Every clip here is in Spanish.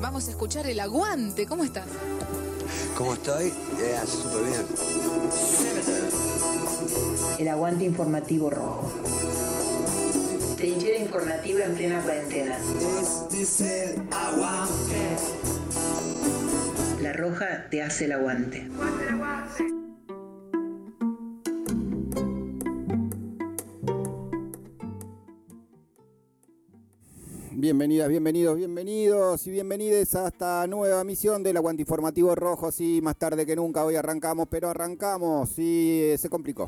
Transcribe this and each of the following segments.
Vamos a escuchar El Aguante. ¿Cómo estás? ¿Cómo estoy? Súper bien. El Aguante Informativo Rojo. Trinchera informativa en plena cuarentena. Este es el aguante. La Roja te hace el aguante. Bienvenidas, bienvenidos, bienvenidos y bienvenides a esta nueva misión del Aguante Informativo Rojo. Sí, más tarde que nunca, hoy arrancamos, pero arrancamos y se complicó.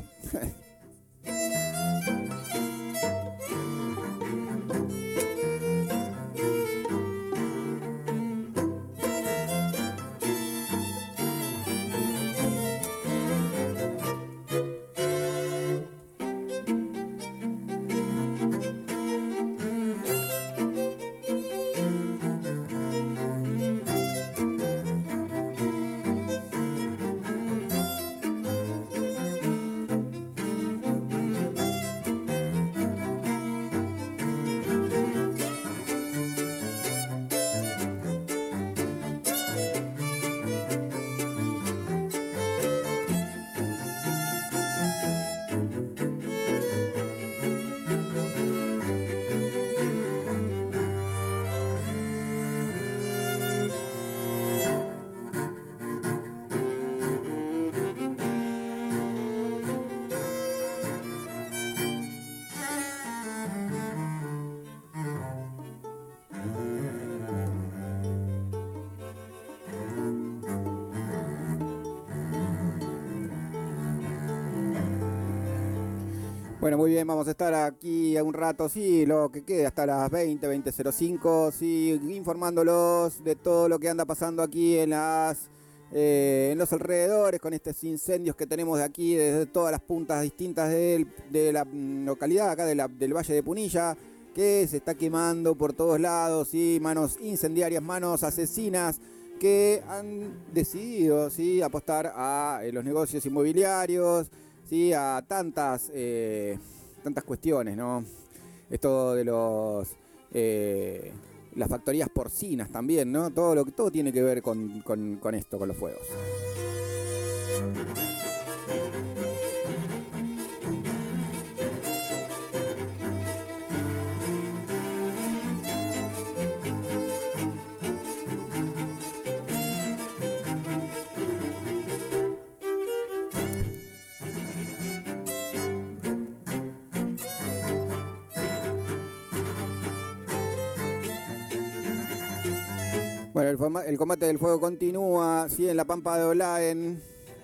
Bueno, muy bien, vamos a estar aquí un rato, sí, lo que quede hasta las 20:05, sí, informándolos de todo lo que anda pasando aquí en los alrededores, con estos incendios que tenemos de aquí, desde todas las puntas distintas de la localidad, acá del Valle de Punilla, que se está quemando por todos lados, sí, manos incendiarias, manos asesinas, que han decidido, sí, apostar a los negocios inmobiliarios, sí, a tantas cuestiones, ¿no? Esto de las factorías porcinas también, ¿no? Todo tiene que ver con esto, con los fuegos. Bueno, el combate del fuego continúa, sí, en la Pampa de Olaen.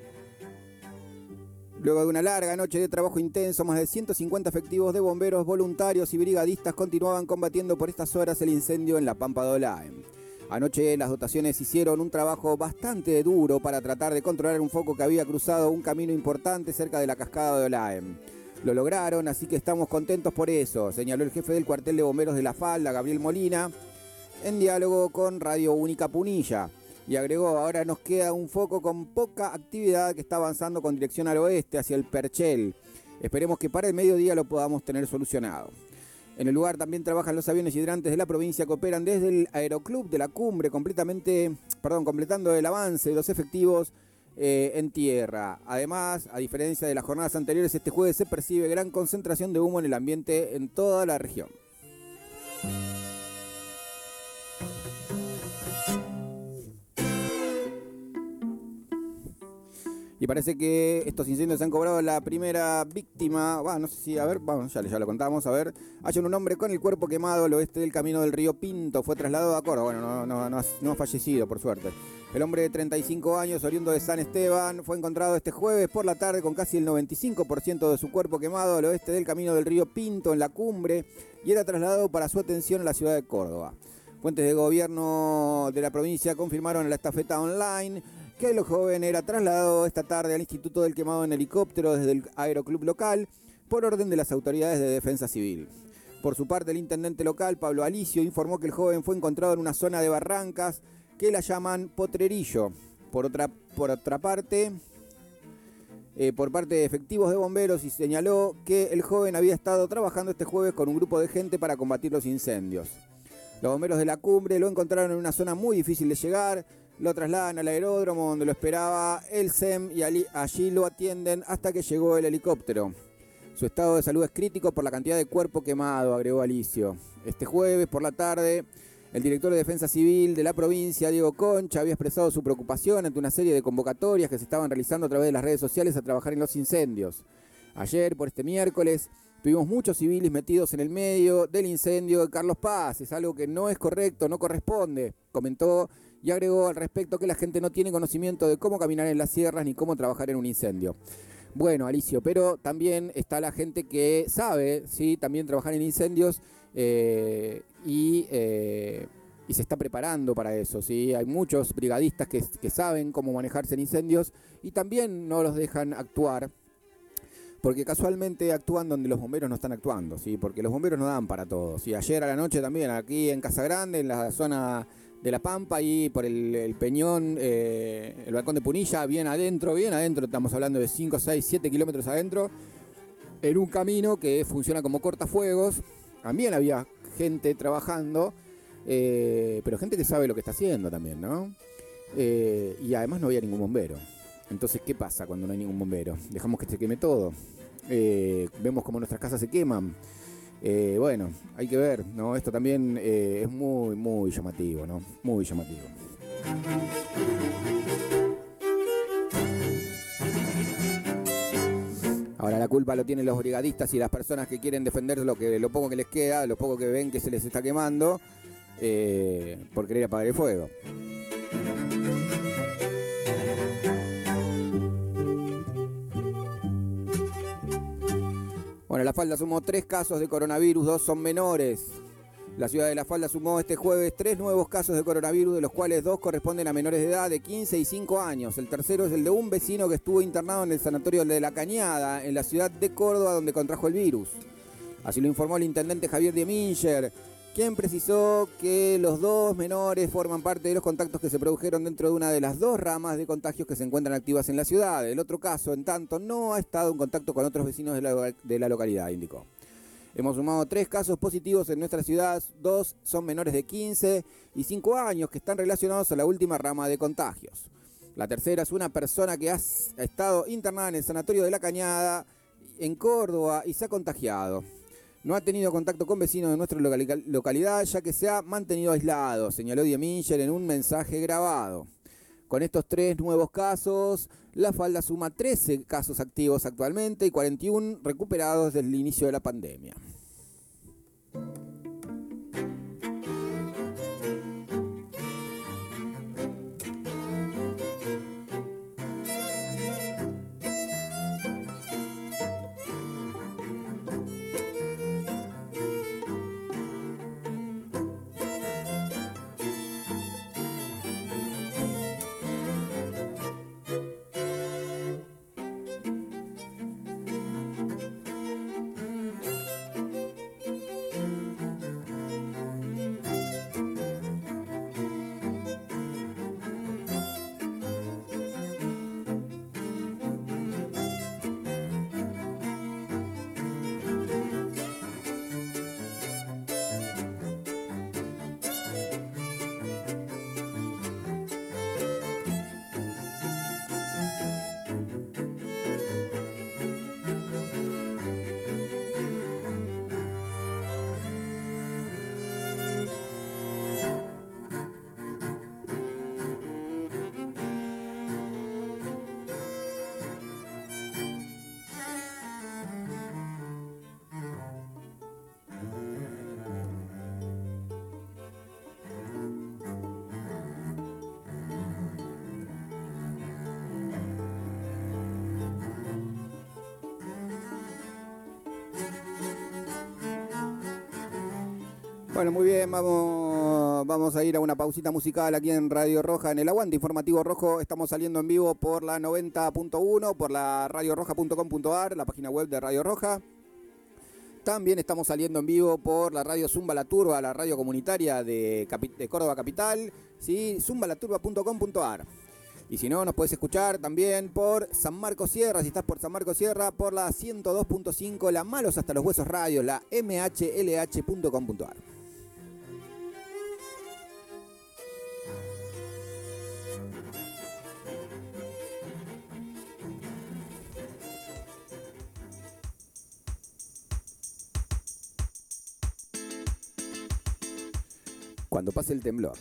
Luego de una larga noche de trabajo intenso, más de 150 efectivos de bomberos, voluntarios y brigadistas continuaban combatiendo por estas horas el incendio en la Pampa de Olaen. Anoche las dotaciones hicieron un trabajo bastante duro para tratar de controlar un foco que había cruzado un camino importante cerca de la cascada de Olaen. Lo lograron, así que estamos contentos por eso, señaló el jefe del cuartel de bomberos de La Falda, Gabriel Molina, en diálogo con Radio Única Punilla, y agregó: ahora nos queda un foco con poca actividad que está avanzando con dirección al oeste, hacia el Perchel. Esperemos que para el mediodía lo podamos tener solucionado. En el lugar también trabajan los aviones hidrantes de la provincia que operan desde el Aeroclub de la Cumbre, completando el avance de los efectivos en tierra. Además, a diferencia de las jornadas anteriores, este jueves se percibe gran concentración de humo en el ambiente en toda la región. Y parece que estos incendios han cobrado la primera víctima. No sé si, ya lo contamos. Hallan un hombre con el cuerpo quemado al oeste del camino del río Pinto. Fue trasladado a Córdoba. Bueno, no ha fallecido, por suerte. El hombre de 35 años, oriundo de San Esteban, fue encontrado este jueves por la tarde con casi el 95% de su cuerpo quemado al oeste del camino del río Pinto, en la Cumbre, y era trasladado para su atención a la ciudad de Córdoba. Fuentes de gobierno de la provincia confirmaron en la estafeta online que el joven era trasladado esta tarde al Instituto del Quemado en helicóptero desde el aeroclub local por orden de las autoridades de defensa civil. Por su parte, el intendente local, Pablo Alicio, informó que el joven fue encontrado en una zona de barrancas que la llaman Potrerillo. Por otra parte, por parte de efectivos de bomberos, y señaló que el joven había estado trabajando este jueves con un grupo de gente para combatir los incendios. Los bomberos de la cumbre lo encontraron en una zona muy difícil de llegar, lo trasladan al aeródromo donde lo esperaba el SEM y allí lo atienden hasta que llegó el helicóptero. Su estado de salud es crítico por la cantidad de cuerpo quemado, agregó Alicio. Este jueves por la tarde, el director de Defensa Civil de la provincia, Diego Concha, había expresado su preocupación ante una serie de convocatorias que se estaban realizando a través de las redes sociales a trabajar en los incendios. Ayer, por este miércoles, tuvimos muchos civiles metidos en el medio del incendio de Carlos Paz. Es algo que no es correcto, no corresponde, comentó y agregó al respecto que la gente no tiene conocimiento de cómo caminar en las sierras ni cómo trabajar en un incendio. Bueno, Alicio, pero también está la gente que sabe, ¿sí?, también trabajar en incendios y se está preparando para eso, ¿sí? Hay muchos brigadistas que saben cómo manejarse en incendios y también no los dejan actuar, porque casualmente actúan donde los bomberos no están actuando, ¿sí? Porque los bomberos no dan para todo, ¿sí? Ayer a la noche también, aquí en Casa Grande, en la zona de La Pampa, y por el Peñón, el Balcón de Punilla, bien adentro, estamos hablando de 5, 6, 7 kilómetros adentro, en un camino que funciona como cortafuegos. También había gente trabajando, pero gente que sabe lo que está haciendo también, ¿no? Y además no había ningún bombero. Entonces, ¿qué pasa cuando no hay ningún bombero? Dejamos que se queme todo. Vemos como nuestras casas se queman. Bueno, hay que ver, ¿no? Esto también es muy, muy llamativo, ¿no? Muy llamativo. Ahora la culpa lo tienen los brigadistas y las personas que quieren defender lo poco que les queda, lo poco que ven que se les está quemando, por querer apagar el fuego. Bueno, La Falda sumó 3 casos de coronavirus, 2 son menores. La ciudad de La Falda sumó este jueves 3 nuevos casos de coronavirus, de los cuales 2 corresponden a menores de edad de 15 y 5 años. El tercero es el de un vecino que estuvo internado en el sanatorio de La Cañada, en la ciudad de Córdoba, donde contrajo el virus. Así lo informó el intendente Javier Dieminger, quien precisó que los 2 menores forman parte de los contactos que se produjeron dentro de una de las 2 ramas de contagios que se encuentran activas en la ciudad. El otro caso, en tanto, no ha estado en contacto con otros vecinos de la localidad, indicó. Hemos sumado 3 casos positivos en nuestra ciudad, 2 son menores de 15 y 5 años que están relacionados a la última rama de contagios. La tercera es una persona que ha estado internada en el sanatorio de La Cañada, en Córdoba, y se ha contagiado. No ha tenido contacto con vecinos de nuestra localidad, ya que se ha mantenido aislado, señaló Dieminger en un mensaje grabado. Con estos 3 nuevos casos, La Falda suma 13 casos activos actualmente y 41 recuperados desde el inicio de la pandemia. Bueno, muy bien, vamos a ir a una pausita musical aquí en Radio Roja, en el Aguante Informativo Rojo. Estamos saliendo en vivo por la 90.1, por la radioroja.com.ar, la página web de Radio Roja. También estamos saliendo en vivo por la radio Zumba La Turba, la radio comunitaria de Córdoba Capital, ¿sí? zumbalaturba.com.ar. Y si no, nos puedes escuchar también por San Marcos Sierra, si estás por San Marcos Sierra, por la 102.5, la Malos Hasta los Huesos Radio, la mhlh.com.ar. Cuando pase el temblor.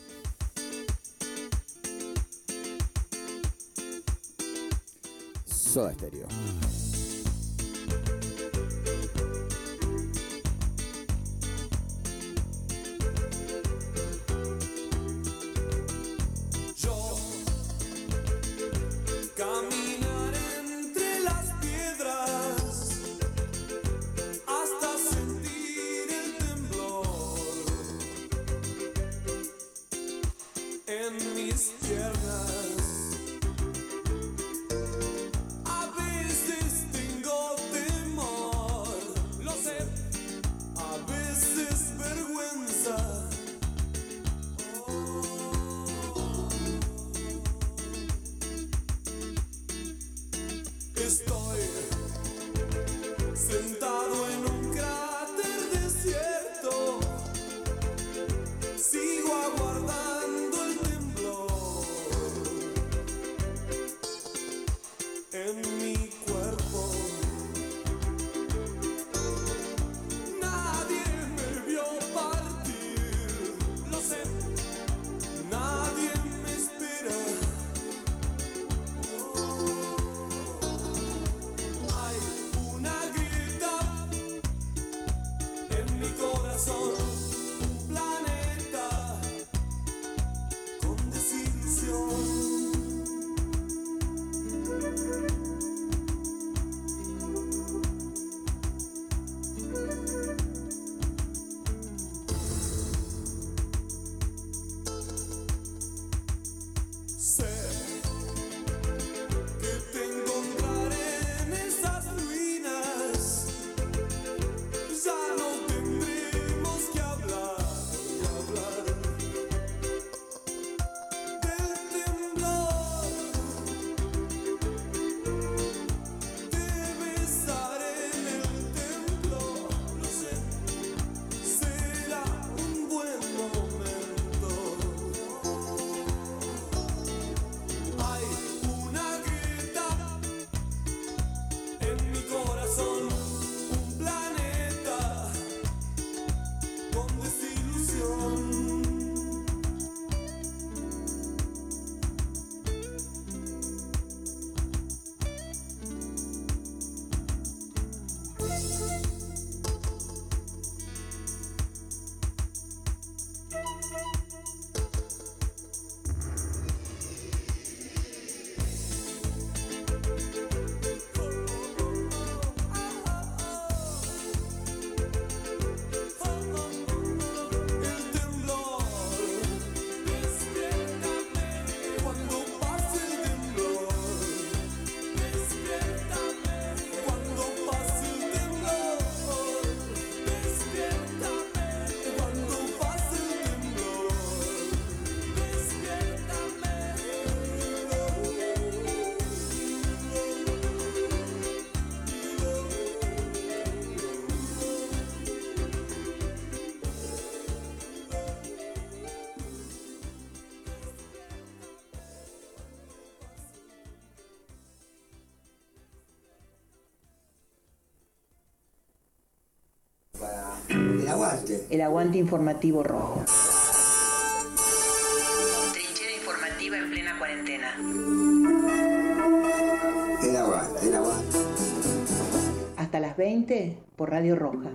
Soda Stereo. Caminar entre las piedras hasta sentir el temblor en mis piernas. A veces tengo temor, lo sé, a veces vergüenza. Estoy sentado en un cráter desierto, sigo aguardando el temblor en mi cuerpo. Nadie me vio partir, lo sé, nadie me espera. Corazón, un planeta con desilusión. Sé que te encontraré en esas ruinas. Ya no tendremos que hablar del temblor. Te besaré en el templo, lo sé, será un buen momento. Hay una grieta en mi corazón, un planeta con desilusión. El temblor, despiértame cuando pase el temblor. Despiértame cuando pase el temblor. Despiértame cuando pase el temblor. Despiértame. Para el aguante. El aguante informativo rojo. Trinchera informativa en plena cuarentena. El aguante, el aguante. Hasta las 20 por Radio Roja.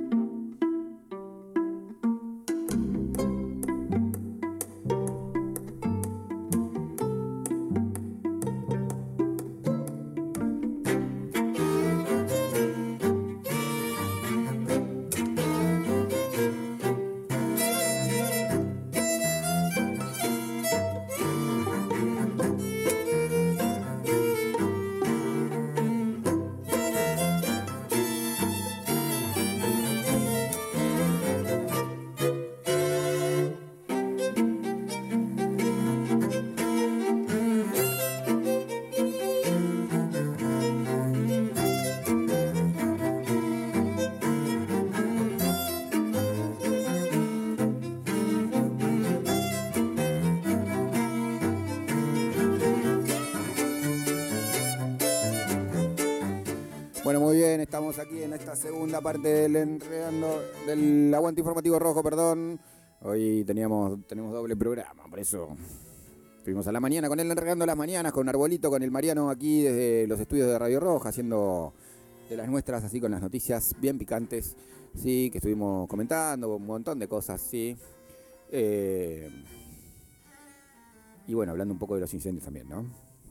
Bueno, muy bien, estamos aquí en esta segunda parte del Aguante Informativo Rojo, perdón. Hoy tenemos doble programa, por eso estuvimos a la mañana con él enregando las mañanas, con Arbolito, con el Mariano aquí desde los estudios de Radio Roja, haciendo de las nuestras, así con las noticias bien picantes, sí, que estuvimos comentando, un montón de cosas, sí. Y bueno, hablando un poco de los incendios también, ¿no?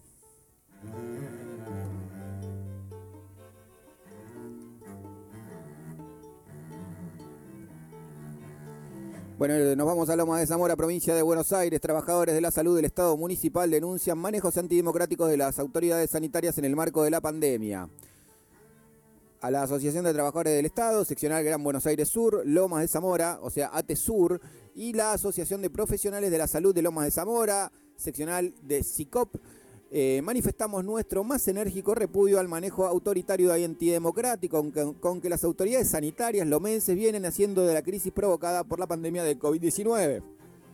Bueno, nos vamos a Lomas de Zamora, provincia de Buenos Aires. Trabajadores de la salud del Estado municipal denuncian manejos antidemocráticos de las autoridades sanitarias en el marco de la pandemia. A la Asociación de Trabajadores del Estado, seccional Gran Buenos Aires Sur, Lomas de Zamora, o sea, ATESUR, y la Asociación de Profesionales de la Salud de Lomas de Zamora, seccional de SICOP, manifestamos nuestro más enérgico repudio al manejo autoritario y antidemocrático con que las autoridades sanitarias lomenses vienen haciendo de la crisis provocada por la pandemia de COVID-19.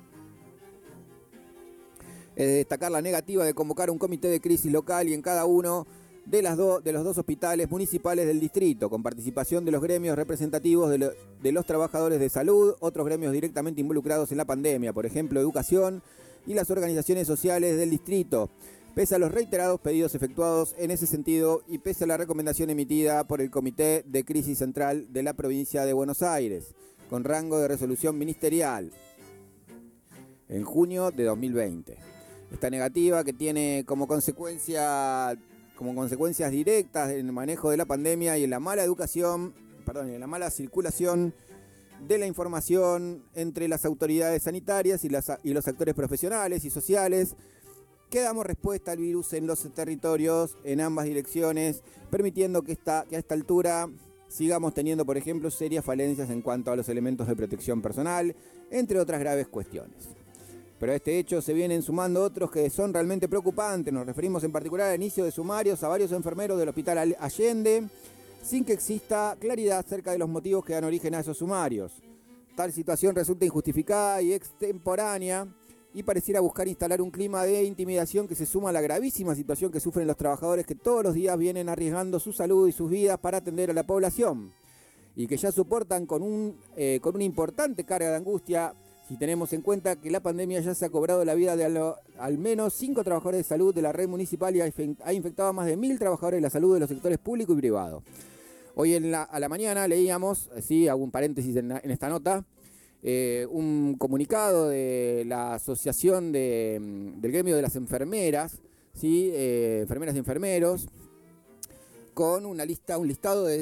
Es de destacar la negativa de convocar un comité de crisis local y en cada uno de los dos hospitales municipales del distrito, con participación de los gremios representativos de los trabajadores de salud, otros gremios directamente involucrados en la pandemia, por ejemplo, educación y las organizaciones sociales del distrito. Pese a los reiterados pedidos efectuados en ese sentido y pese a la recomendación emitida por el Comité de Crisis Central de la provincia de Buenos Aires, con rango de resolución ministerial, en junio de 2020. Esta negativa que tiene como consecuencias directas en el manejo de la pandemia y en la mala en la mala circulación de la información entre las autoridades sanitarias y los actores profesionales y sociales, que damos respuesta al virus en los territorios en ambas direcciones, permitiendo que a esta altura sigamos teniendo, por ejemplo, serias falencias en cuanto a los elementos de protección personal, entre otras graves cuestiones. Pero a este hecho se vienen sumando otros que son realmente preocupantes. Nos referimos en particular al inicio de sumarios a varios enfermeros del Hospital Allende, sin que exista claridad acerca de los motivos que dan origen a esos sumarios. Tal situación resulta injustificada y extemporánea y pareciera buscar instalar un clima de intimidación que se suma a la gravísima situación que sufren los trabajadores que todos los días vienen arriesgando su salud y sus vidas para atender a la población y que ya soportan con una importante carga de angustia, si tenemos en cuenta que la pandemia ya se ha cobrado la vida de al menos 5 trabajadores de salud de la red municipal y ha infectado a más de 1.000 trabajadores de la salud de los sectores público y privado. Hoy a la mañana leíamos, sí, hago un paréntesis en esta nota, un comunicado de la asociación del gremio de las enfermeras, ¿sí? Enfermeras y enfermeros, con un listado de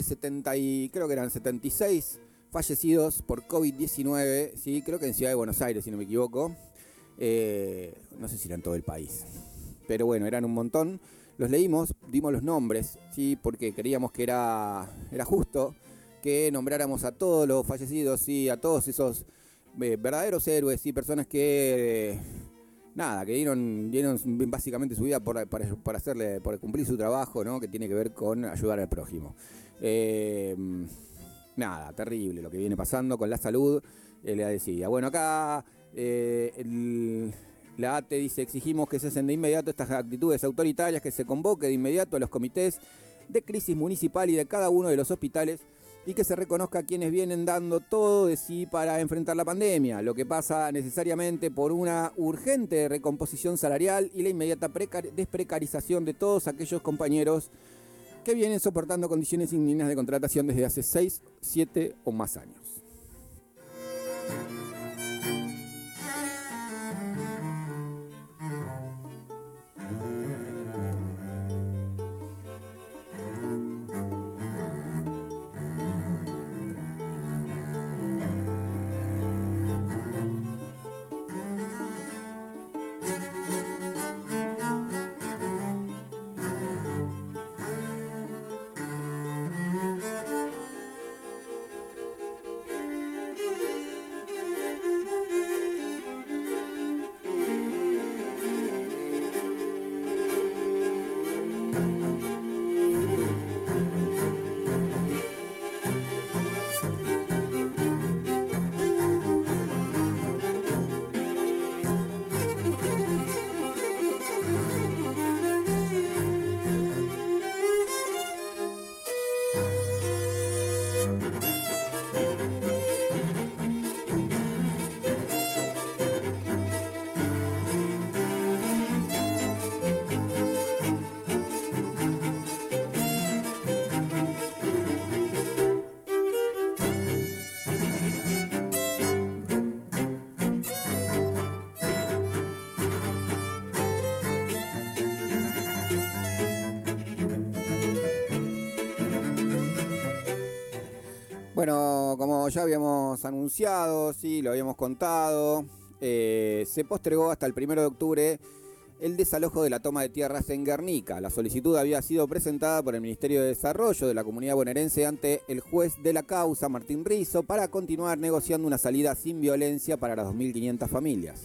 76 fallecidos por COVID-19, ¿sí? Creo que en Ciudad de Buenos Aires, si no me equivoco. No sé si era en todo el país, pero bueno, eran un montón. Los leímos, dimos los nombres, ¿sí? Porque creíamos que era justo que nombráramos a todos los fallecidos, ¿sí? A todos esos verdaderos héroes y personas que que dieron básicamente su vida por cumplir su trabajo, ¿no? Que tiene que ver con ayudar al prójimo. Terrible lo que viene pasando con la salud. Le decía, bueno, acá la ATE dice: exigimos que cesen de inmediato estas actitudes autoritarias, que se convoque de inmediato a los comités de crisis municipal y de cada uno de los hospitales y que se reconozca a quienes vienen dando todo de sí para enfrentar la pandemia, lo que pasa necesariamente por una urgente recomposición salarial y la inmediata desprecarización de todos aquellos compañeros que vienen soportando condiciones indignas de contratación desde hace 6, 7 o más años. Bueno, como ya habíamos anunciado, sí, lo habíamos contado, se postergó hasta el 1 de octubre el desalojo de la toma de tierras en Guernica. La solicitud había sido presentada por el Ministerio de Desarrollo de la Comunidad Bonaerense ante el juez de la causa, Martín Rizzo, para continuar negociando una salida sin violencia para las 2.500 familias.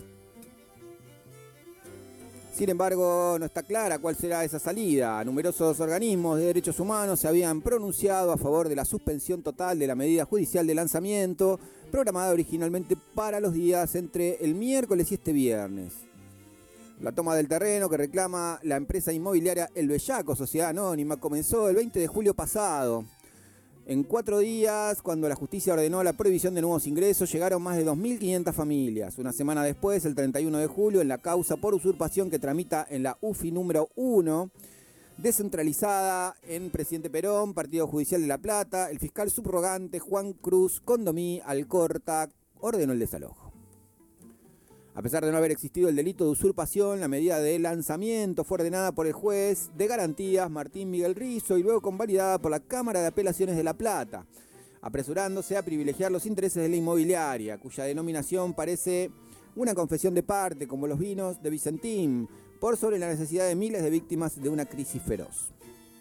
Sin embargo, no está clara cuál será esa salida. Numerosos organismos de derechos humanos se habían pronunciado a favor de la suspensión total de la medida judicial de lanzamiento, programada originalmente para los días entre el miércoles y este viernes. La toma del terreno que reclama la empresa inmobiliaria El Bellaco, Sociedad Anónima, comenzó el 20 de julio pasado. En 4 días, cuando la justicia ordenó la prohibición de nuevos ingresos, llegaron más de 2.500 familias. Una semana después, el 31 de julio, en la causa por usurpación que tramita en la UFI número 1, descentralizada en Presidente Perón, Partido Judicial de La Plata, el fiscal subrogante Juan Cruz Condomí Alcorta ordenó el desalojo. A pesar de no haber existido el delito de usurpación, la medida de lanzamiento fue ordenada por el juez de garantías Martín Miguel Rizzo y luego convalidada por la Cámara de Apelaciones de La Plata, apresurándose a privilegiar los intereses de la inmobiliaria, cuya denominación parece una confesión de parte, como los vinos de Vicentín, por sobre la necesidad de miles de víctimas de una crisis feroz.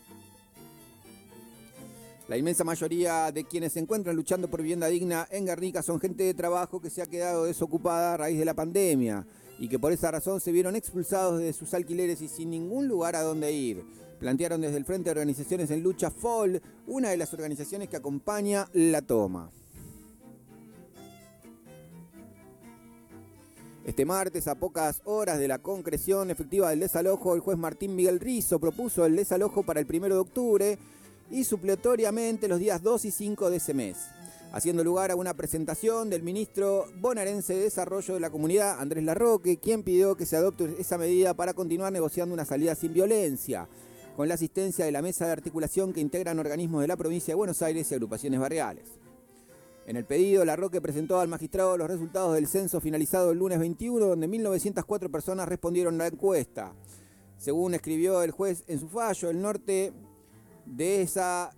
La inmensa mayoría de quienes se encuentran luchando por vivienda digna en Guernica son gente de trabajo que se ha quedado desocupada a raíz de la pandemia y que por esa razón se vieron expulsados de sus alquileres y sin ningún lugar a donde ir. Plantearon desde el Frente de Organizaciones en Lucha FOL, una de las organizaciones que acompaña la toma. Este martes, a pocas horas de la concreción efectiva del desalojo, el juez Martín Miguel Rizzo propuso el desalojo para el 1 de octubre y supletoriamente los días 2 y 5 de ese mes, haciendo lugar a una presentación del ministro bonaerense de Desarrollo de la Comunidad, Andrés Larroque, quien pidió que se adopte esa medida para continuar negociando una salida sin violencia, con la asistencia de la mesa de articulación que integran organismos de la provincia de Buenos Aires y agrupaciones barriales. En el pedido, Larroque presentó al magistrado los resultados del censo finalizado el lunes 21, donde 1.904 personas respondieron a la encuesta. Según escribió el juez en su fallo, el norte de estas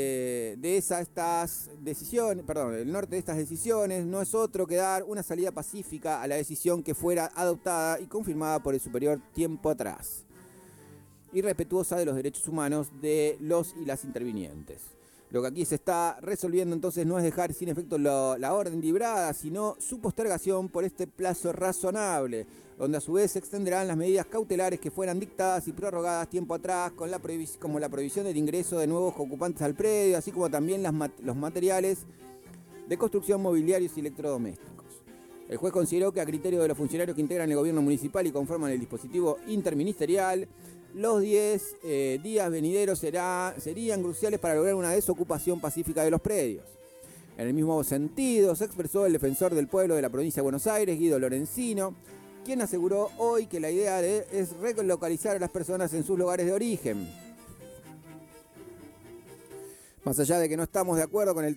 decisiones no es otro que dar una salida pacífica a la decisión que fuera adoptada y confirmada por el superior tiempo atrás, y respetuosa de los derechos humanos de los y las intervinientes. Lo que aquí se está resolviendo entonces no es dejar sin efecto la orden librada, sino su postergación por este plazo razonable, donde a su vez se extenderán las medidas cautelares que fueran dictadas y prorrogadas tiempo atrás, como la prohibición del ingreso de nuevos ocupantes al predio, así como también los materiales de construcción, mobiliarios y electrodomésticos. El juez consideró que a criterio de los funcionarios que integran el gobierno municipal y conforman el dispositivo interministerial, los 10 días venideros serían cruciales para lograr una desocupación pacífica de los predios. En el mismo sentido, se expresó el defensor del pueblo de la provincia de Buenos Aires, Guido Lorenzino, quien aseguró hoy que la idea es relocalizar a las personas en sus lugares de origen. Más allá de que no estamos de acuerdo no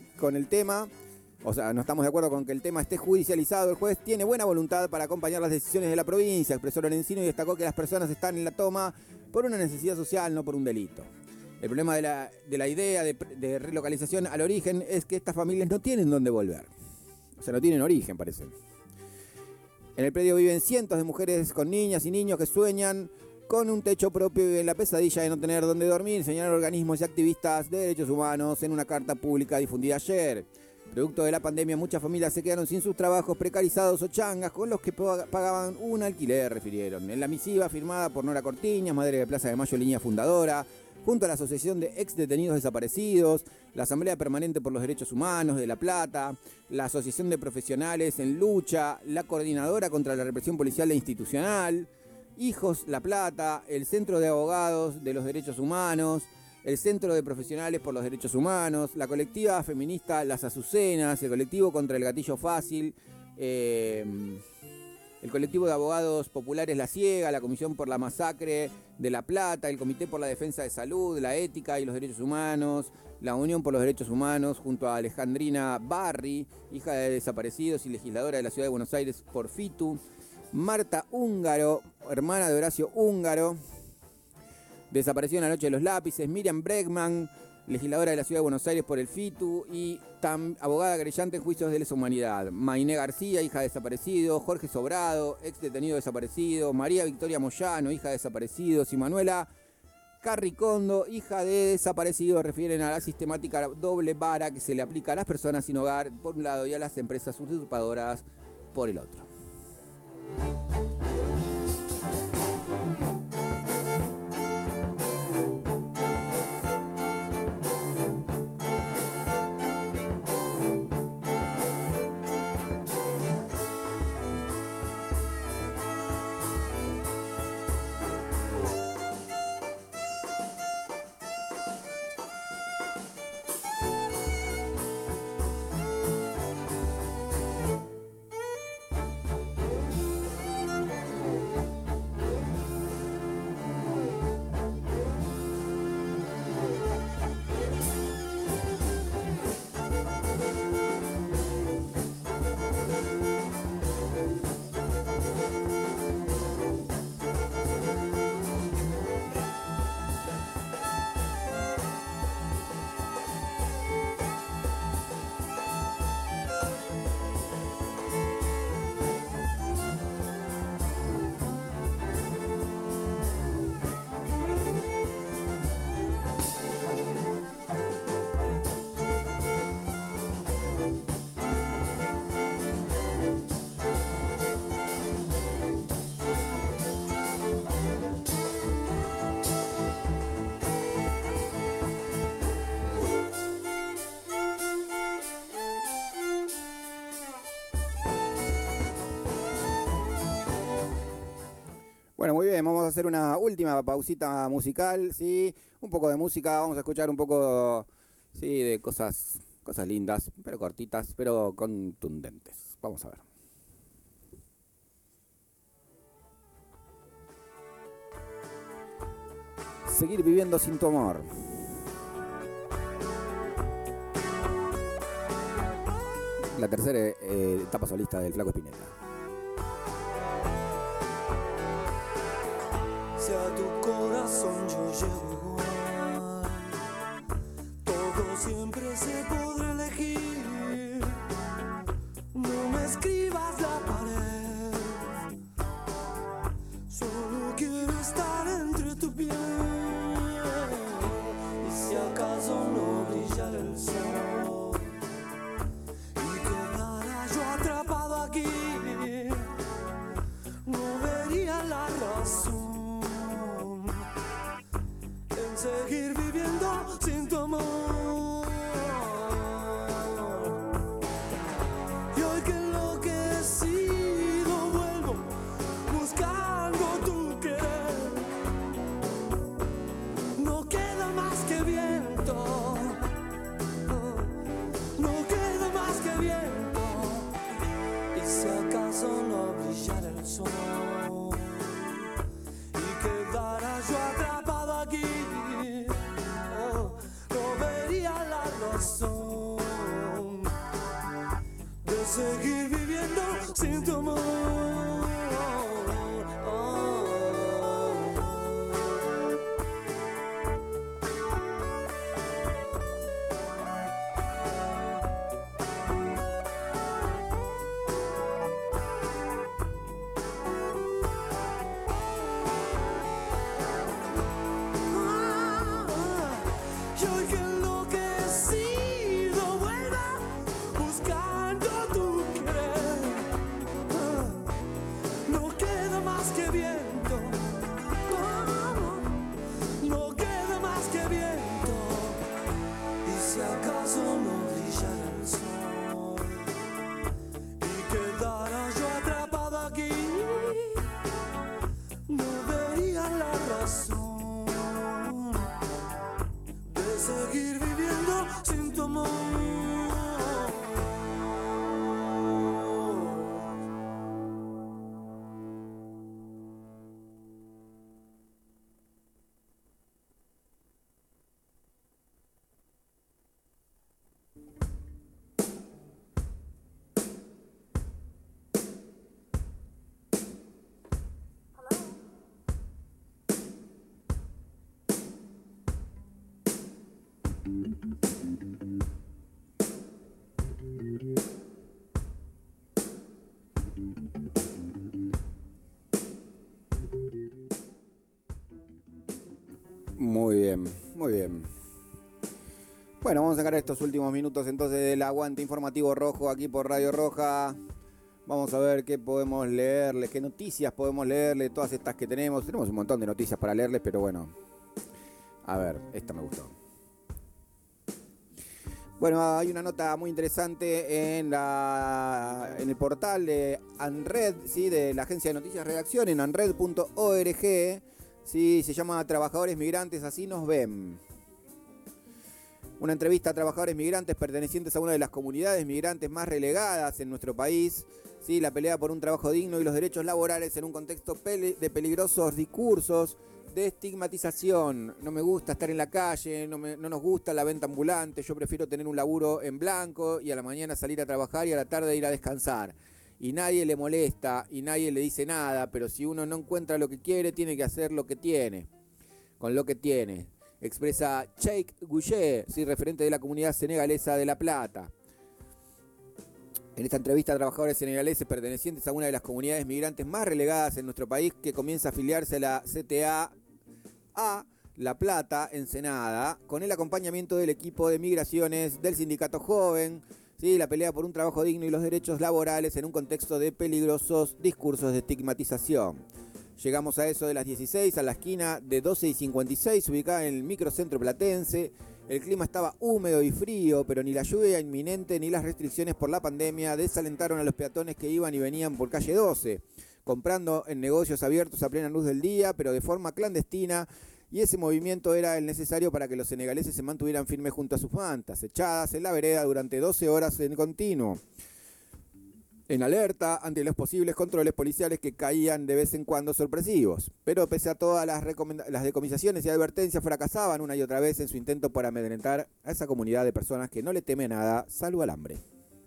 estamos de acuerdo con que el tema esté judicializado, el juez tiene buena voluntad para acompañar las decisiones de la provincia, expresó Lorenzino, y destacó que las personas están en la toma por una necesidad social, no por un delito. El problema de la idea de relocalización al origen es que estas familias no tienen dónde volver. O sea, no tienen origen, parece. En el predio viven cientos de mujeres con niñas y niños que sueñan con un techo propio y viven la pesadilla de no tener dónde dormir, señalaron organismos y activistas de derechos humanos en una carta pública difundida ayer. Producto de la pandemia, muchas familias se quedaron sin sus trabajos precarizados o changas con los que pagaban un alquiler, refirieron. En la misiva firmada por Nora Cortiñas, madre de Plaza de Mayo, línea fundadora, junto a la Asociación de Ex Detenidos Desaparecidos, la Asamblea Permanente por los Derechos Humanos de La Plata, la Asociación de Profesionales en Lucha, la Coordinadora contra la Represión Policial e Institucional, Hijos La Plata, el Centro de Abogados de los Derechos Humanos, el Centro de Profesionales por los Derechos Humanos, la colectiva feminista Las Azucenas, el colectivo contra el gatillo fácil, el colectivo de abogados populares La Ciega, la Comisión por la Masacre de La Plata, el Comité por la Defensa de Salud, la Ética y los Derechos Humanos, la Unión por los Derechos Humanos, junto a Alejandrina Barri, hija de desaparecidos y legisladora de la Ciudad de Buenos Aires por FITU, Marta Húngaro, hermana de Horacio Húngaro, desapareció en la noche de los lápices, Miriam Bregman, legisladora de la Ciudad de Buenos Aires por el FITU y abogada querellante en juicios de lesa humanidad. Mainé García, hija de desaparecido. Jorge Sobrado, ex detenido desaparecido. María Victoria Moyano, hija de desaparecidos. Y Manuela Carricondo, hija de desaparecidos, refieren a la sistemática doble vara que se le aplica a las personas sin hogar por un lado y a las empresas usurpadoras por el otro. Bueno, muy bien, vamos a hacer una última pausita musical, ¿sí? Un poco de música, vamos a escuchar un poco, sí, de cosas lindas, pero cortitas, pero contundentes. Vamos a ver. Seguir viviendo sin tu amor. La tercera etapa solista del Flaco Espineta. Si a tu corazón yo llego igual, todo siempre se podrá elegir. No me escribas la pared, solo quiero estar entre tu piel. Y si acaso no brillara el sol y quedara yo atrapado aquí, no vería la razón seguir viviendo sin tu amor. Y hoy que enloquecido vuelvo buscando tu querer, no queda más que viento, no queda más que viento. Y si acaso no brillara el sol y quedara yo atrapado aquí, de seguir viviendo sin tu amor. Seguir viviendo sin tu amor. Muy bien, muy bien. Bueno, vamos a sacar estos últimos minutos entonces del aguante informativo rojo aquí por Radio Roja. Vamos a ver qué podemos leerles, qué noticias podemos leerles, todas estas que tenemos. Tenemos un montón de noticias para leerles, pero bueno. A ver, esta me gustó. Bueno, hay una nota muy interesante en el portal de ANRED, ¿sí? De la agencia de noticias Redacción, en anred.org. Sí, se llama Trabajadores Migrantes, así nos ven. Una entrevista a trabajadores migrantes pertenecientes a una de las comunidades migrantes más relegadas en nuestro país. Sí, la pelea por un trabajo digno y los derechos laborales en un contexto de peligrosos discursos de estigmatización. No me gusta estar en la calle, no nos gusta la venta ambulante, yo prefiero tener un laburo en blanco y a la mañana salir a trabajar y a la tarde ir a descansar. Y nadie le molesta y nadie le dice nada, pero si uno no encuentra lo que quiere, tiene que hacer lo que tiene, con lo que tiene. Expresa Cheikh Gouché, sí, referente de la comunidad senegalesa de La Plata. En esta entrevista a trabajadores senegaleses pertenecientes a una de las comunidades migrantes más relegadas en nuestro país, que comienza a afiliarse a la CTA a La Plata, Ensenada, con el acompañamiento del equipo de migraciones del sindicato joven, sí, la pelea por un trabajo digno y los derechos laborales en un contexto de peligrosos discursos de estigmatización. Llegamos a eso de las 16, a la esquina de 12 y 56, ubicada en el microcentro platense. El clima estaba húmedo y frío, pero ni la lluvia inminente ni las restricciones por la pandemia desalentaron a los peatones que iban y venían por calle 12, comprando en negocios abiertos a plena luz del día, pero de forma clandestina, y ese movimiento era el necesario para que los senegaleses se mantuvieran firmes junto a sus mantas, echadas en la vereda durante 12 horas en continuo, en alerta ante los posibles controles policiales que caían de vez en cuando sorpresivos. Pero pese a todas las decomisaciones y advertencias, fracasaban una y otra vez en su intento por amedrentar a esa comunidad de personas que no le teme nada, salvo al hambre.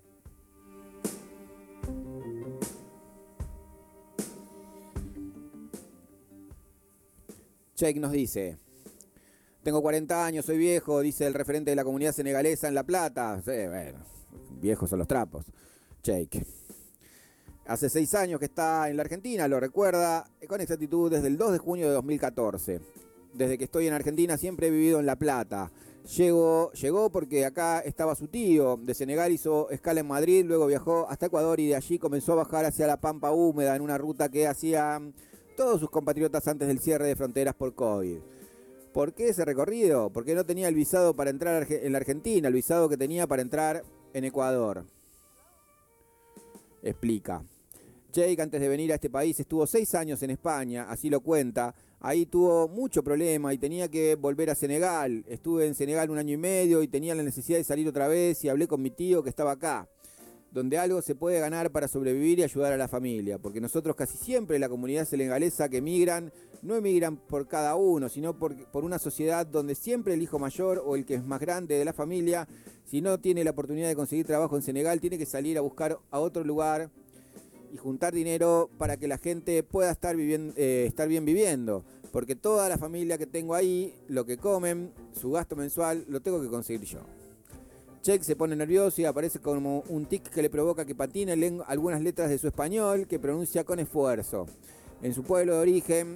Cheikh nos dice: tengo 40 años, soy viejo, dice el referente de la comunidad senegalesa en La Plata. Sí, bueno, viejos son los trapos. Cheikh. Hace 6 años que está en la Argentina, lo recuerda con exactitud desde el 2 de junio de 2014. Desde que estoy en Argentina siempre he vivido en La Plata. Llegó porque acá estaba su tío. De Senegal hizo escala en Madrid, luego viajó hasta Ecuador y de allí comenzó a bajar hacia la Pampa Húmeda en una ruta que hacían todos sus compatriotas antes del cierre de fronteras por COVID. ¿Por qué ese recorrido? Porque no tenía el visado para entrar en la Argentina, el visado que tenía para entrar en Ecuador. Explica. Cheikh, antes de venir a este país, estuvo 6 años en España, así lo cuenta. Ahí tuvo mucho problema y tenía que volver a Senegal. Estuve en Senegal 1 año y medio y tenía la necesidad de salir otra vez y hablé con mi tío que estaba acá, donde algo se puede ganar para sobrevivir y ayudar a la familia. Porque nosotros casi siempre, la comunidad senegalesa que emigran, no emigran por cada uno, sino por una sociedad donde siempre el hijo mayor o el que es más grande de la familia, si no tiene la oportunidad de conseguir trabajo en Senegal, tiene que salir a buscar a otro lugar y juntar dinero para que la gente pueda estar bien viviendo. Porque toda la familia que tengo ahí, lo que comen, su gasto mensual, lo tengo que conseguir yo. Cheikh se pone nervioso y aparece como un tic que le provoca que patine algunas letras de su español que pronuncia con esfuerzo. En su pueblo de origen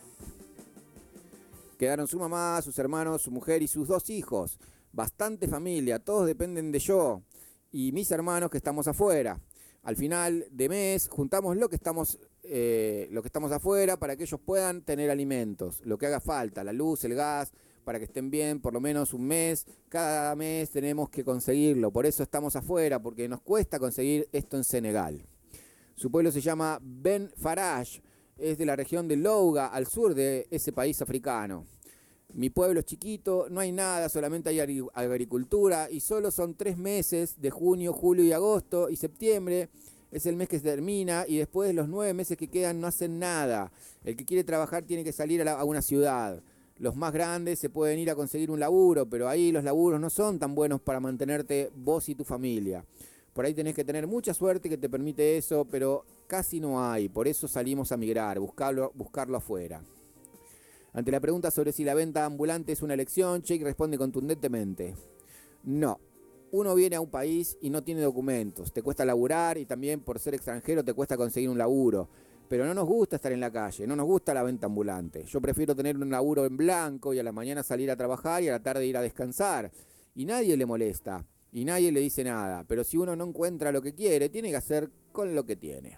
quedaron su mamá, sus hermanos, su mujer y sus 2 hijos. Bastante familia, todos dependen de yo y mis hermanos que estamos afuera. Al final de mes juntamos lo que estamos afuera para que ellos puedan tener alimentos, lo que haga falta, la luz, el gas, para que estén bien por lo menos un mes. Cada mes tenemos que conseguirlo, por eso estamos afuera, porque nos cuesta conseguir esto en Senegal. Su pueblo se llama Ben Faraj, es de la región de Louga, al sur de ese país africano. Mi pueblo es chiquito, no hay nada, solamente hay agricultura y solo son 3 meses de junio, julio y agosto, y septiembre es el mes que se termina y después los 9 meses que quedan no hacen nada. El que quiere trabajar tiene que salir a una ciudad. Los más grandes se pueden ir a conseguir un laburo, pero ahí los laburos no son tan buenos para mantenerte vos y tu familia. Por ahí tenés que tener mucha suerte que te permite eso, pero casi no hay, por eso salimos a migrar, buscarlo afuera. Ante la pregunta sobre si la venta ambulante es una elección, Cheikh responde contundentemente: No. Uno viene a un país y no tiene documentos. Te cuesta laburar y también por ser extranjero te cuesta conseguir un laburo. Pero no nos gusta estar en la calle, no nos gusta la venta ambulante. Yo prefiero tener un laburo en blanco y a la mañana salir a trabajar y a la tarde ir a descansar. Y nadie le molesta y nadie le dice nada. Pero si uno no encuentra lo que quiere, tiene que hacer con lo que tiene.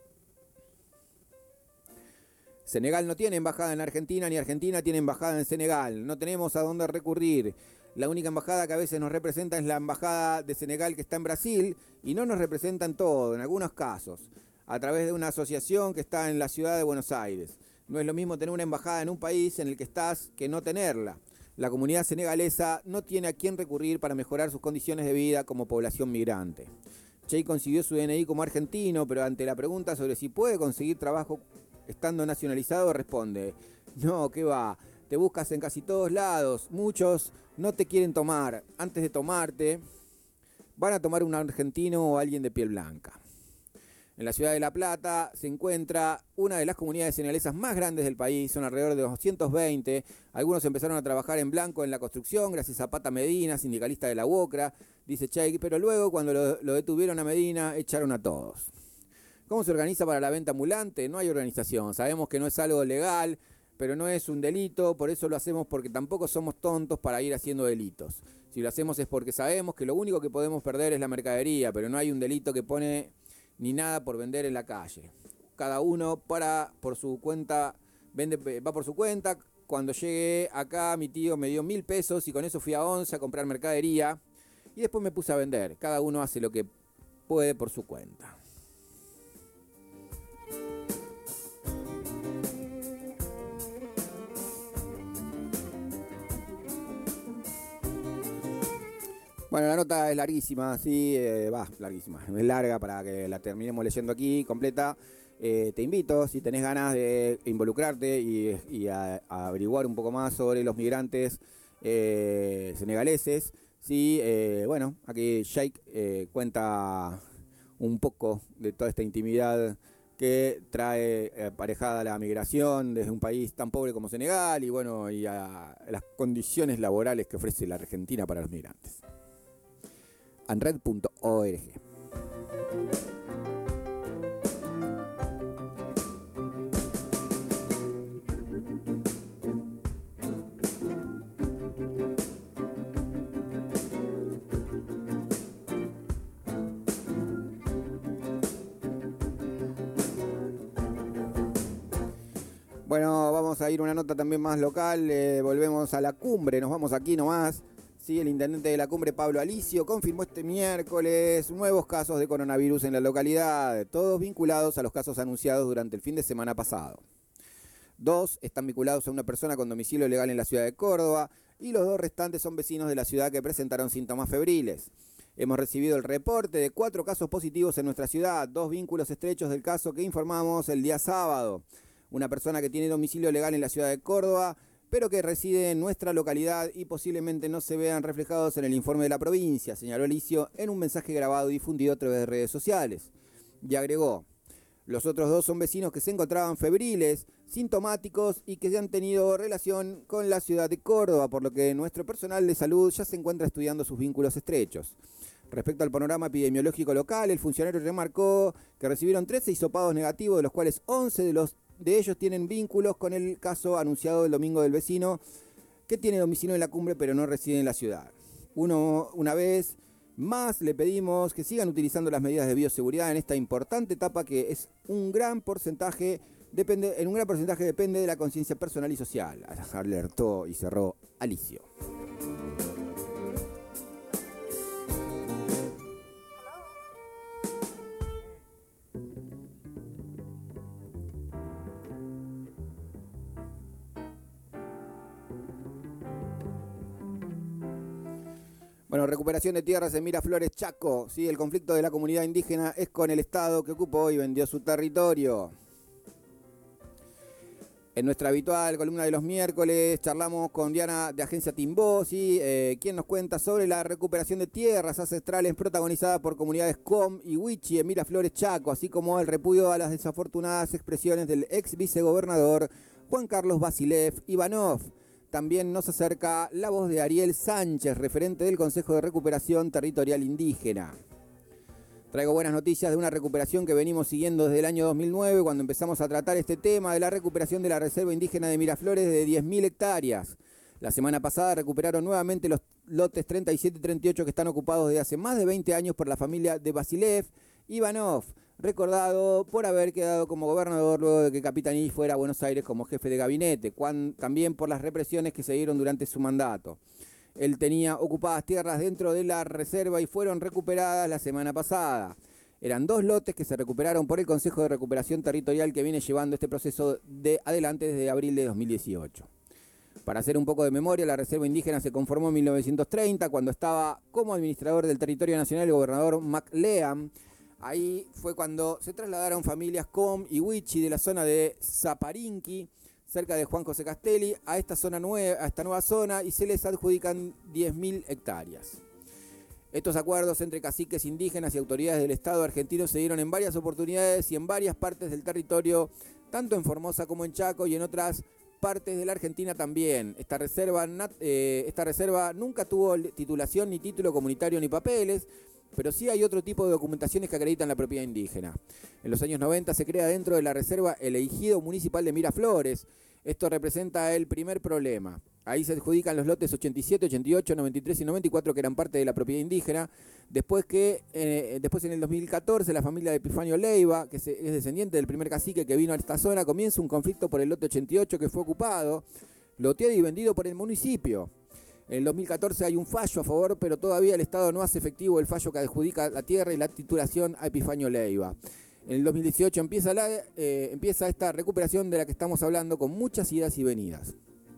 Senegal no tiene embajada en Argentina, ni Argentina tiene embajada en Senegal. No tenemos a dónde recurrir. La única embajada que a veces nos representa es la embajada de Senegal que está en Brasil y no nos representa en todo, en algunos casos, a través de una asociación que está en la ciudad de Buenos Aires. No es lo mismo tener una embajada en un país en el que estás que no tenerla. La comunidad senegalesa no tiene a quién recurrir para mejorar sus condiciones de vida como población migrante. Che consiguió su DNI como argentino, pero ante la pregunta sobre si puede conseguir trabajo estando nacionalizado, responde: no, ¿qué va? Te buscas en casi todos lados, muchos no te quieren tomar. Antes de tomarte, van a tomar un argentino o alguien de piel blanca. En la ciudad de La Plata se encuentra una de las comunidades senegalesas más grandes del país, son alrededor de 220. Algunos empezaron a trabajar en blanco en la construcción, gracias a Pata Medina, sindicalista de la UOCRA, dice Che, pero luego cuando lo detuvieron a Medina, echaron a todos. ¿Cómo se organiza para la venta ambulante? No hay organización, sabemos que no es algo legal, pero no es un delito, por eso lo hacemos porque tampoco somos tontos para ir haciendo delitos. Si lo hacemos es porque sabemos que lo único que podemos perder es la mercadería, pero no hay un delito que pone ni nada por vender en la calle. Cada uno por su cuenta, va por su cuenta. Cuando llegué acá, mi tío me dio 1.000 pesos y con eso fui a Once a comprar mercadería y después me puse a vender. Cada uno hace lo que puede por su cuenta. Bueno, la nota es larguísima, sí, larguísima, es larga para que la terminemos leyendo aquí, completa. Te invito, si tenés ganas de involucrarte y a averiguar un poco más sobre los migrantes senegaleses, sí, bueno, aquí Sheikh cuenta un poco de toda esta intimidad que trae aparejada la migración desde un país tan pobre como Senegal y bueno, y a las condiciones laborales que ofrece la Argentina para los migrantes. Anred.org. Bueno, vamos a ir a una nota también más local, volvemos a la cumbre, nos vamos aquí nomás. Sí, el intendente de la cumbre, Pablo Alicio, confirmó este miércoles nuevos casos de coronavirus en la localidad, todos vinculados a los casos anunciados durante el fin de semana pasado. 2 están vinculados a una persona con domicilio legal en la ciudad de Córdoba y los 2 restantes son vecinos de la ciudad que presentaron síntomas febriles. Hemos recibido el reporte de 4 casos positivos en nuestra ciudad, 2 vínculos estrechos del caso que informamos el día sábado. Una persona que tiene domicilio legal en la ciudad de Córdoba, pero que reside en nuestra localidad y posiblemente no se vean reflejados en el informe de la provincia, señaló Alicio en un mensaje grabado y difundido a través de redes sociales. Y agregó: los otros 2 son vecinos que se encontraban febriles, sintomáticos y que ya han tenido relación con la ciudad de Córdoba, por lo que nuestro personal de salud ya se encuentra estudiando sus vínculos estrechos. Respecto al panorama epidemiológico local, el funcionario remarcó que recibieron 13 hisopados negativos, de los cuales 11 de ellos tienen vínculos con el caso anunciado el domingo del vecino que tiene domicilio en la cumbre pero no reside en la ciudad. Una vez más le pedimos que sigan utilizando las medidas de bioseguridad en esta importante etapa que es en un gran porcentaje depende de la conciencia personal y social, alertó y cerró Alicio. Bueno, recuperación de tierras en Miraflores, Chaco. Sí, el conflicto de la comunidad indígena es con el Estado que ocupó y vendió su territorio. En nuestra habitual columna de los miércoles charlamos con Diana de Agencia Timbó, ¿sí? Quien nos cuenta sobre la recuperación de tierras ancestrales protagonizada por comunidades Com y Huichi en Miraflores, Chaco, así como el repudio a las desafortunadas expresiones del ex vicegobernador Juan Carlos Basilev Ivanov. también nos acerca la voz de Ariel Sánchez, referente del Consejo de Recuperación Territorial Indígena. Traigo buenas noticias de una recuperación que venimos siguiendo desde el año 2009, cuando empezamos a tratar este tema de la recuperación de la Reserva Indígena de Miraflores de 10.000 hectáreas. La semana pasada recuperaron nuevamente los lotes 37 y 38 que están ocupados desde hace más de 20 años por la familia de Vasilev Ivanov, recordado por haber quedado como gobernador luego de que Capitaní fuera a Buenos Aires como jefe de gabinete, también por las represiones que se dieron durante su mandato. Él tenía ocupadas tierras dentro de la reserva y fueron recuperadas la semana pasada. Eran 2 lotes que se recuperaron por el Consejo de Recuperación Territorial, que viene llevando este proceso adelante desde abril de 2018. Para hacer un poco de memoria, la Reserva Indígena se conformó en 1930, cuando estaba como administrador del territorio nacional el gobernador MacLean. Ahí fue cuando se trasladaron familias Com y Huichi de la zona de Zaparinqui, cerca de Juan José Castelli, a esta nueva zona, y se les adjudican 10.000 hectáreas. Estos acuerdos entre caciques indígenas y autoridades del Estado argentino se dieron en varias oportunidades y en varias partes del territorio, tanto en Formosa como en Chaco y en otras partes de la Argentina también. Esta reserva nunca tuvo titulación, ni título comunitario, ni papeles, pero sí hay otro tipo de documentaciones que acreditan la propiedad indígena. En los años 90 se crea dentro de la reserva el ejido municipal de Miraflores. Esto representa el primer problema. Ahí se adjudican los lotes 87, 88, 93 y 94 que eran parte de la propiedad indígena. Después en el 2014 la familia de Epifanio Leiva, que es descendiente del primer cacique que vino a esta zona, comienza un conflicto por el lote 88 que fue ocupado, loteado y vendido por el municipio. En el 2014 hay un fallo a favor, pero todavía el Estado no hace efectivo el fallo que adjudica la tierra y la titulación a Epifanio Leiva. En el 2018 empieza esta recuperación de la que estamos hablando, con muchas idas y venidas.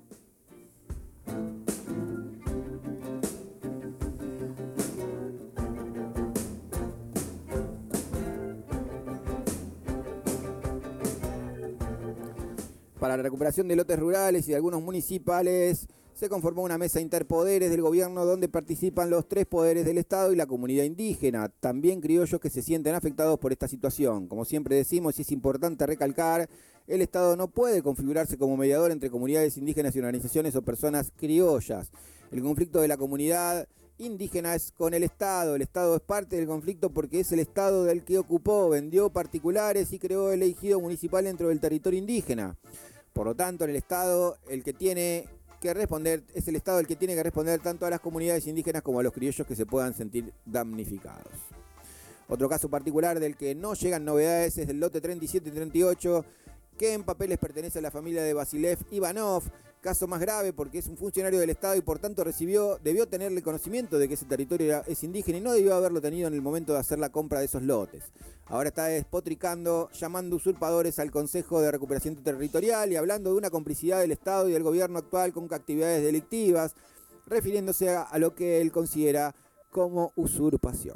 Para la recuperación de lotes rurales y de algunos municipales, se conformó una mesa interpoderes del gobierno donde participan los 3 poderes del Estado y la comunidad indígena, también criollos que se sienten afectados por esta situación. Como siempre decimos, y es importante recalcar, el Estado no puede configurarse como mediador entre comunidades indígenas y organizaciones o personas criollas. El conflicto de la comunidad indígena es con el Estado es parte del conflicto porque es el Estado del que ocupó, vendió particulares y creó el ejido municipal dentro del territorio indígena. Por lo tanto, es el Estado el que tiene que responder tanto a las comunidades indígenas como a los criollos que se puedan sentir damnificados. Otro caso particular del que no llegan novedades es el lote 37 y 38, que en papeles pertenece a la familia de Vasilev Ivanov, caso más grave porque es un funcionario del Estado y por tanto debió tenerle conocimiento de que ese territorio es indígena y no debió haberlo tenido en el momento de hacer la compra de esos lotes. Ahora está despotricando, llamando usurpadores al Consejo de Recuperación Territorial y hablando de una complicidad del Estado y del gobierno actual con actividades delictivas, refiriéndose a lo que él considera como usurpación.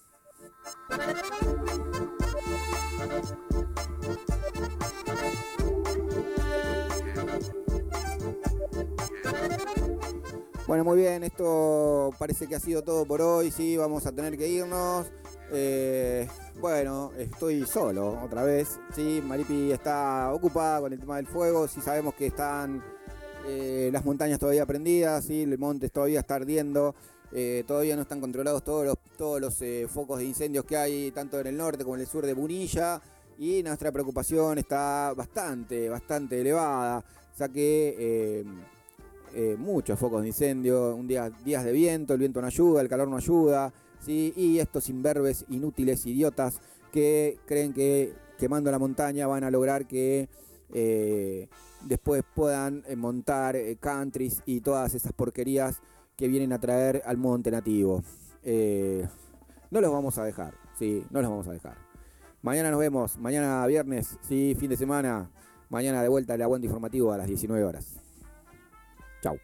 Bueno, muy bien, esto parece que ha sido todo por hoy, sí, vamos a tener que irnos. Bueno, estoy solo otra vez, sí, Maripi está ocupada con el tema del fuego, sí sabemos que están las montañas todavía prendidas, sí, el monte todavía está ardiendo, todavía no están controlados todos los focos de incendios que hay, tanto en el norte como en el sur de Punilla, y nuestra preocupación está bastante elevada, ya que muchos focos de incendio, días de viento, el viento no ayuda, el calor no ayuda, ¿sí? Y estos imberbes, inútiles, idiotas que creen que quemando la montaña van a lograr que después puedan montar countries y todas esas porquerías que vienen a traer al monte nativo. No los vamos a dejar, sí, no los vamos a dejar. Mañana nos vemos, mañana viernes, sí, fin de semana, mañana de vuelta el aguante informativo a las 19 horas. Chau.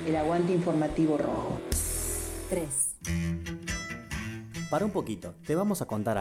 El aguante informativo rojo. 3. Para un poquito, te vamos a contar